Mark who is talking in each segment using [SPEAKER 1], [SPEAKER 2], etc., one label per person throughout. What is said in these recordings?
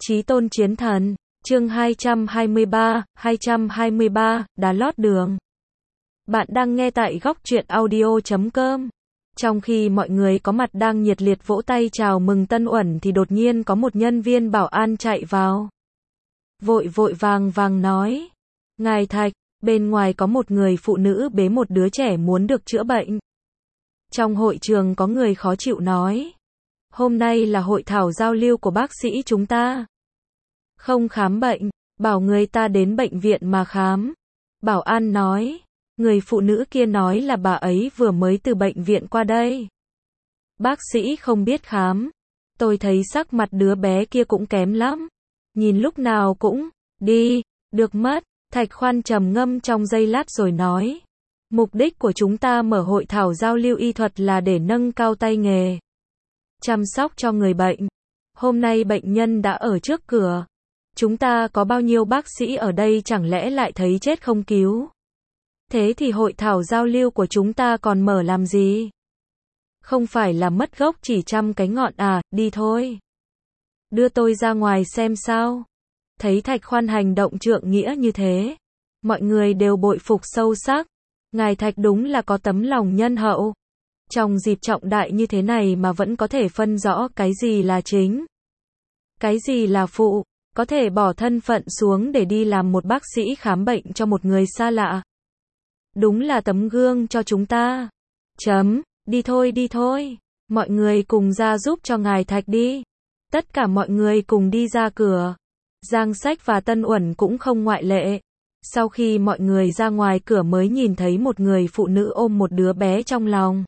[SPEAKER 1] Chí tôn chiến thần, chương 223, đá lót đường. Bạn đang nghe tại góc truyện audio.com. Trong khi mọi người có mặt đang nhiệt liệt vỗ tay chào mừng Tân Uẩn thì đột nhiên có một nhân viên bảo an chạy vào. Vội vàng nói, Ngài Thạch, bên ngoài có một người phụ nữ bế một đứa trẻ muốn được chữa bệnh. Trong hội trường có người khó chịu nói, hôm nay là hội thảo giao lưu của bác sĩ chúng ta. Không khám bệnh, bảo người ta đến bệnh viện mà khám. Bảo an nói, người phụ nữ kia nói là bà ấy vừa mới từ bệnh viện qua đây. Bác sĩ không biết khám. Tôi thấy sắc mặt đứa bé kia cũng kém lắm. Nhìn lúc nào cũng, đi, được mất. Thạch Khoan trầm ngâm trong giây lát rồi nói, mục đích của chúng ta mở hội thảo giao lưu y thuật là để nâng cao tay nghề chăm sóc cho người bệnh. Hôm nay bệnh nhân đã ở trước cửa. Chúng ta có bao nhiêu bác sĩ ở đây chẳng lẽ lại thấy chết không cứu. Thế thì hội thảo giao lưu của chúng ta còn mở làm gì? Không phải là mất gốc chỉ chăm cái ngọn à, đi thôi. Đưa tôi ra ngoài xem sao. Thấy Thạch Khoan hành động trượng nghĩa như thế, mọi người đều bội phục sâu sắc. Ngài Thạch đúng là có tấm lòng nhân hậu. Trong dịp trọng đại như thế này mà vẫn có thể phân rõ cái gì là chính, cái gì là phụ, có thể bỏ thân phận xuống để đi làm một bác sĩ khám bệnh cho một người xa lạ. Đúng là tấm gương cho chúng ta. Đi thôi, mọi người cùng ra giúp cho Ngài Thạch đi. Tất cả mọi người cùng đi ra cửa. Giang Sách và Tân Uẩn cũng không ngoại lệ. Sau khi mọi người ra ngoài cửa mới nhìn thấy một người phụ nữ ôm một đứa bé trong lòng.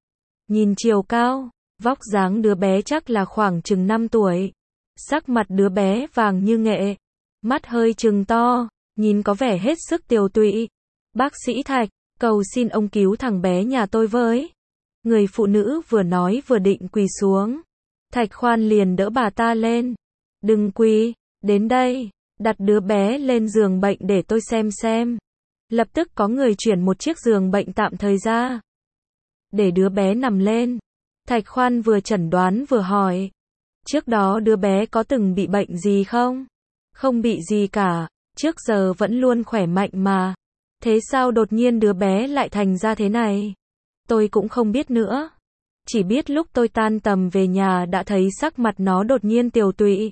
[SPEAKER 1] Nhìn chiều cao, vóc dáng đứa bé chắc là khoảng chừng 5 tuổi. Sắc mặt đứa bé vàng như nghệ, mắt hơi trừng to, nhìn có vẻ hết sức tiều tụy. Bác sĩ Thạch, cầu xin ông cứu thằng bé nhà tôi với. Người phụ nữ vừa nói vừa định quỳ xuống. Thạch Khoan liền đỡ bà ta lên. Đừng quỳ, đến đây, đặt đứa bé lên giường bệnh để tôi xem. Lập tức có người chuyển một chiếc giường bệnh tạm thời ra, để đứa bé nằm lên. Thạch Khoan vừa chẩn đoán vừa hỏi, trước đó đứa bé có từng bị bệnh gì không? Không bị gì cả, trước giờ vẫn luôn khỏe mạnh mà. Thế sao đột nhiên đứa bé lại thành ra thế này? Tôi cũng không biết nữa. Chỉ biết lúc tôi tan tầm về nhà đã thấy sắc mặt nó đột nhiên tiều tụy.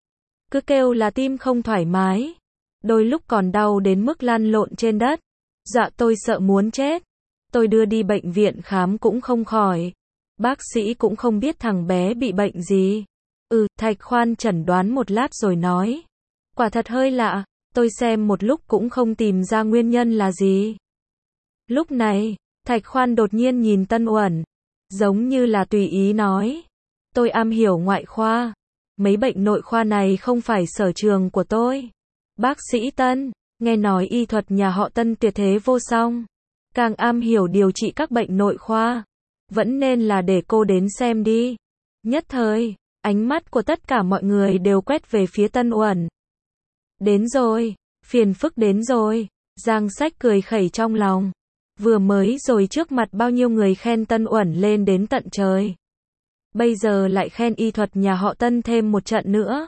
[SPEAKER 1] Cứ kêu là tim không thoải mái. Đôi lúc còn đau đến mức lăn lộn trên đất. Dạ tôi sợ muốn chết. Tôi đưa đi bệnh viện khám cũng không khỏi. Bác sĩ cũng không biết thằng bé bị bệnh gì. Thạch Khoan chẩn đoán một lát rồi nói. Quả thật hơi lạ, tôi xem một lúc cũng không tìm ra nguyên nhân là gì. Lúc này, Thạch Khoan đột nhiên nhìn Tân Uẩn, giống như là tùy ý nói. Tôi am hiểu ngoại khoa. Mấy bệnh nội khoa này không phải sở trường của tôi. Bác sĩ Tân, nghe nói y thuật nhà họ Tân tuyệt thế vô song. Càng am hiểu điều trị các bệnh nội khoa. Vẫn nên là để cô đến xem đi. Nhất thời, ánh mắt của tất cả mọi người đều quét về phía Tân Uẩn. Đến rồi, phiền phức đến rồi. Giang Sách cười khẩy trong lòng. Vừa mới rồi trước mặt bao nhiêu người khen Tân Uẩn lên đến tận trời. Bây giờ lại khen y thuật nhà họ Tân thêm một trận nữa.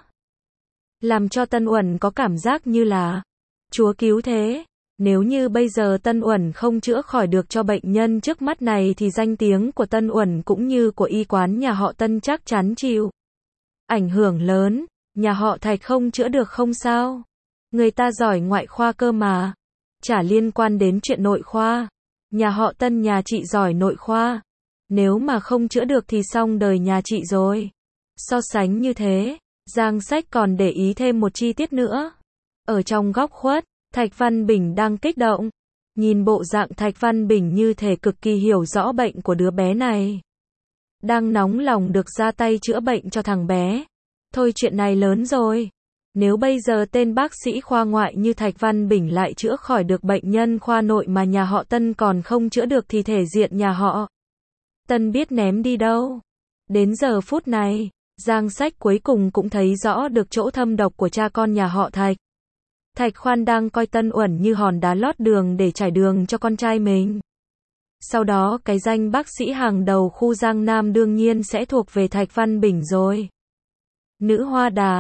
[SPEAKER 1] Làm cho Tân Uẩn có cảm giác như là Chúa cứu thế. Nếu như bây giờ Tân Uẩn không chữa khỏi được cho bệnh nhân trước mắt này thì danh tiếng của Tân Uẩn cũng như của y quán nhà họ Tân chắc chắn chịu ảnh hưởng lớn. Nhà họ Thạch không chữa được không sao? Người ta giỏi ngoại khoa cơ mà. Chả liên quan đến chuyện nội khoa. Nhà họ Tân nhà chị giỏi nội khoa. Nếu mà không chữa được thì xong đời nhà chị rồi. So sánh như thế, Giang Sách còn để ý thêm một chi tiết nữa. Ở trong góc khuất, Thạch Văn Bình đang kích động. Nhìn bộ dạng Thạch Văn Bình như thể cực kỳ hiểu rõ bệnh của đứa bé này. Đang nóng lòng được ra tay chữa bệnh cho thằng bé. Thôi chuyện này lớn rồi. Nếu bây giờ tên bác sĩ khoa ngoại như Thạch Văn Bình lại chữa khỏi được bệnh nhân khoa nội mà nhà họ Tân còn không chữa được thì thể diện nhà họ Tân biết ném đi đâu. Đến giờ phút này, Giang Sách cuối cùng cũng thấy rõ được chỗ thâm độc của cha con nhà họ Thạch. Thạch Khoan đang coi Tân Uẩn như hòn đá lót đường để trải đường cho con trai mình. Sau đó cái danh bác sĩ hàng đầu khu Giang Nam đương nhiên sẽ thuộc về Thạch Văn Bình rồi. Nữ Hoa Đà,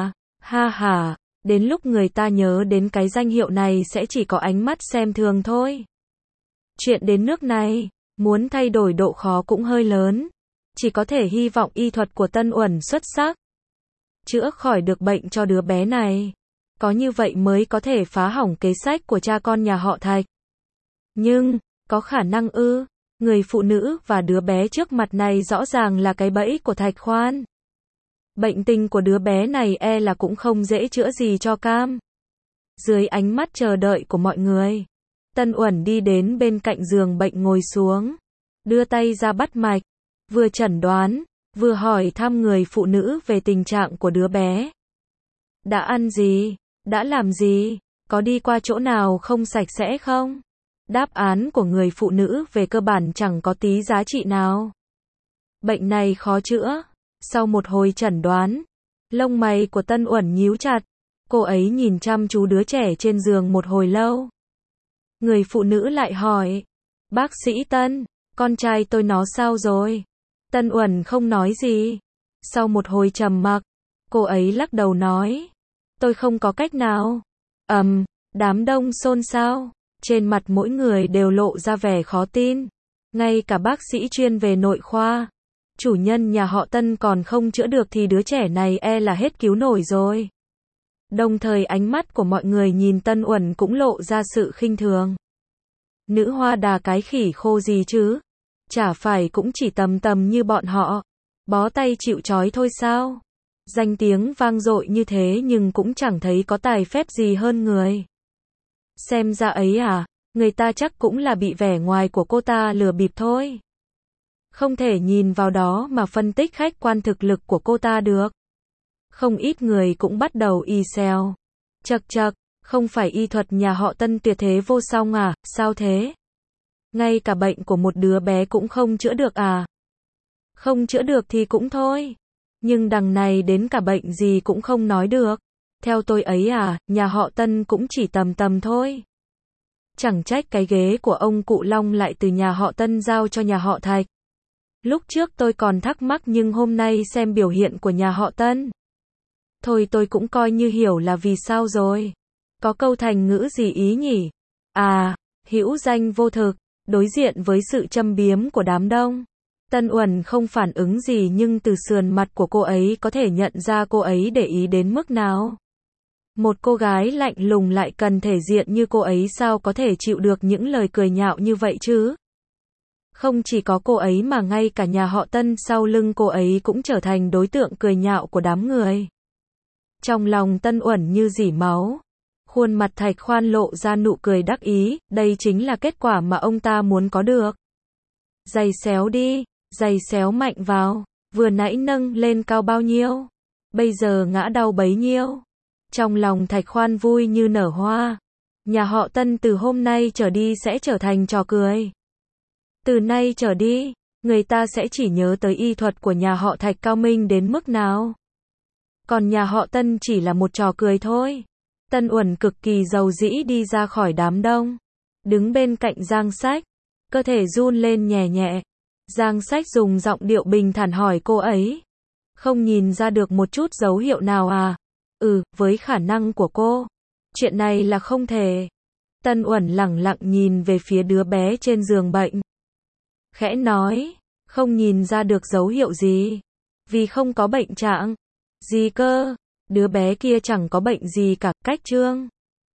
[SPEAKER 1] Ha ha, đến lúc người ta nhớ đến cái danh hiệu này sẽ chỉ có ánh mắt xem thường thôi. Chuyện đến nước này, muốn thay đổi độ khó cũng hơi lớn. Chỉ có thể hy vọng y thuật của Tân Uẩn xuất sắc. Chữa khỏi được bệnh cho đứa bé này. Có như vậy mới có thể phá hỏng kế sách của cha con nhà họ Thạch. Nhưng, có khả năng ư? Người phụ nữ và đứa bé trước mặt này rõ ràng là cái bẫy của Thạch Khoan. Bệnh tình của đứa bé này e là cũng không dễ chữa gì cho cam. Dưới ánh mắt chờ đợi của mọi người, Tân Uẩn đi đến bên cạnh giường bệnh ngồi xuống, đưa tay ra bắt mạch, vừa chẩn đoán, vừa hỏi thăm người phụ nữ về tình trạng của đứa bé. Đã ăn gì? Đã làm gì? Có đi qua chỗ nào không sạch sẽ không? Đáp án của người phụ nữ về cơ bản chẳng có tí giá trị nào. Bệnh này khó chữa. Sau một hồi chẩn đoán, lông mày của Tân Uẩn nhíu chặt. Cô ấy nhìn chăm chú đứa trẻ trên giường một hồi lâu. Người phụ nữ lại hỏi, bác sĩ Tân, con trai tôi nó sao rồi? Tân Uẩn không nói gì. Sau một hồi trầm mặc, cô ấy lắc đầu nói, tôi không có cách nào. Đám đông xôn xao, trên mặt mỗi người đều lộ ra vẻ khó tin. Ngay cả bác sĩ chuyên về nội khoa, chủ nhân nhà họ Tân còn không chữa được thì đứa trẻ này e là hết cứu nổi rồi. Đồng thời ánh mắt của mọi người nhìn Tân Uẩn cũng lộ ra sự khinh thường. Nữ hoa đà cái khỉ khô gì chứ? Chả phải cũng chỉ tầm tầm như bọn họ, bó tay chịu trói thôi sao? Danh tiếng vang dội như thế nhưng cũng chẳng thấy có tài phép gì hơn người. Xem ra ấy à, người ta chắc cũng là bị vẻ ngoài của cô ta lừa bịp thôi. Không thể nhìn vào đó mà phân tích khách quan thực lực của cô ta được. Không ít người cũng bắt đầu y xèo. Chậc chậc, không phải y thuật nhà họ Tân tuyệt thế vô song à, sao thế? Ngay cả bệnh của một đứa bé cũng không chữa được à? Không chữa được thì cũng thôi. Nhưng đằng này đến cả bệnh gì cũng không nói được. Theo tôi ấy à, nhà họ Tân cũng chỉ tầm tầm thôi. Chẳng trách cái ghế của ông cụ Long lại từ nhà họ Tân giao cho nhà họ Thạch. Lúc trước tôi còn thắc mắc nhưng hôm nay xem biểu hiện của nhà họ Tân. Thôi tôi cũng coi như hiểu là vì sao rồi. Có câu thành ngữ gì ý nhỉ? À, hữu danh vô thực, đối diện với sự châm biếm của đám đông. Tân Uẩn không phản ứng gì nhưng từ sườn mặt của cô ấy có thể nhận ra cô ấy để ý đến mức nào. Một cô gái lạnh lùng lại cần thể diện như cô ấy sao có thể chịu được những lời cười nhạo như vậy chứ? Không chỉ có cô ấy mà ngay cả nhà họ Tân sau lưng cô ấy cũng trở thành đối tượng cười nhạo của đám người. Trong lòng Tân Uẩn như rỉ máu. Khuôn mặt Thạch Khoan lộ ra nụ cười đắc ý, đây chính là kết quả mà ông ta muốn có được. Giày xéo đi, giày xéo mạnh vào, vừa nãy nâng lên cao bao nhiêu, bây giờ ngã đau bấy nhiêu. Trong lòng Thạch Khoan vui như nở hoa. Nhà họ Tân từ hôm nay trở đi sẽ trở thành trò cười. Từ nay trở đi, người ta sẽ chỉ nhớ tới y thuật của nhà họ Thạch cao minh đến mức nào. Còn nhà họ Tân chỉ là một trò cười thôi. Tân Uẩn cực kỳ giàu dĩ đi ra khỏi đám đông. Đứng bên cạnh Giang Sách. Cơ thể run lên nhẹ nhẹ. Giang Sách dùng giọng điệu bình thản hỏi cô ấy. Không nhìn ra được một chút dấu hiệu nào à? Với khả năng của cô, chuyện này là không thể. Tân Uẩn lẳng lặng nhìn về phía đứa bé trên giường bệnh. Khẽ nói, không nhìn ra được dấu hiệu gì. Vì không có bệnh trạng. Gì cơ? Đứa bé kia chẳng có bệnh gì cả, cách trương.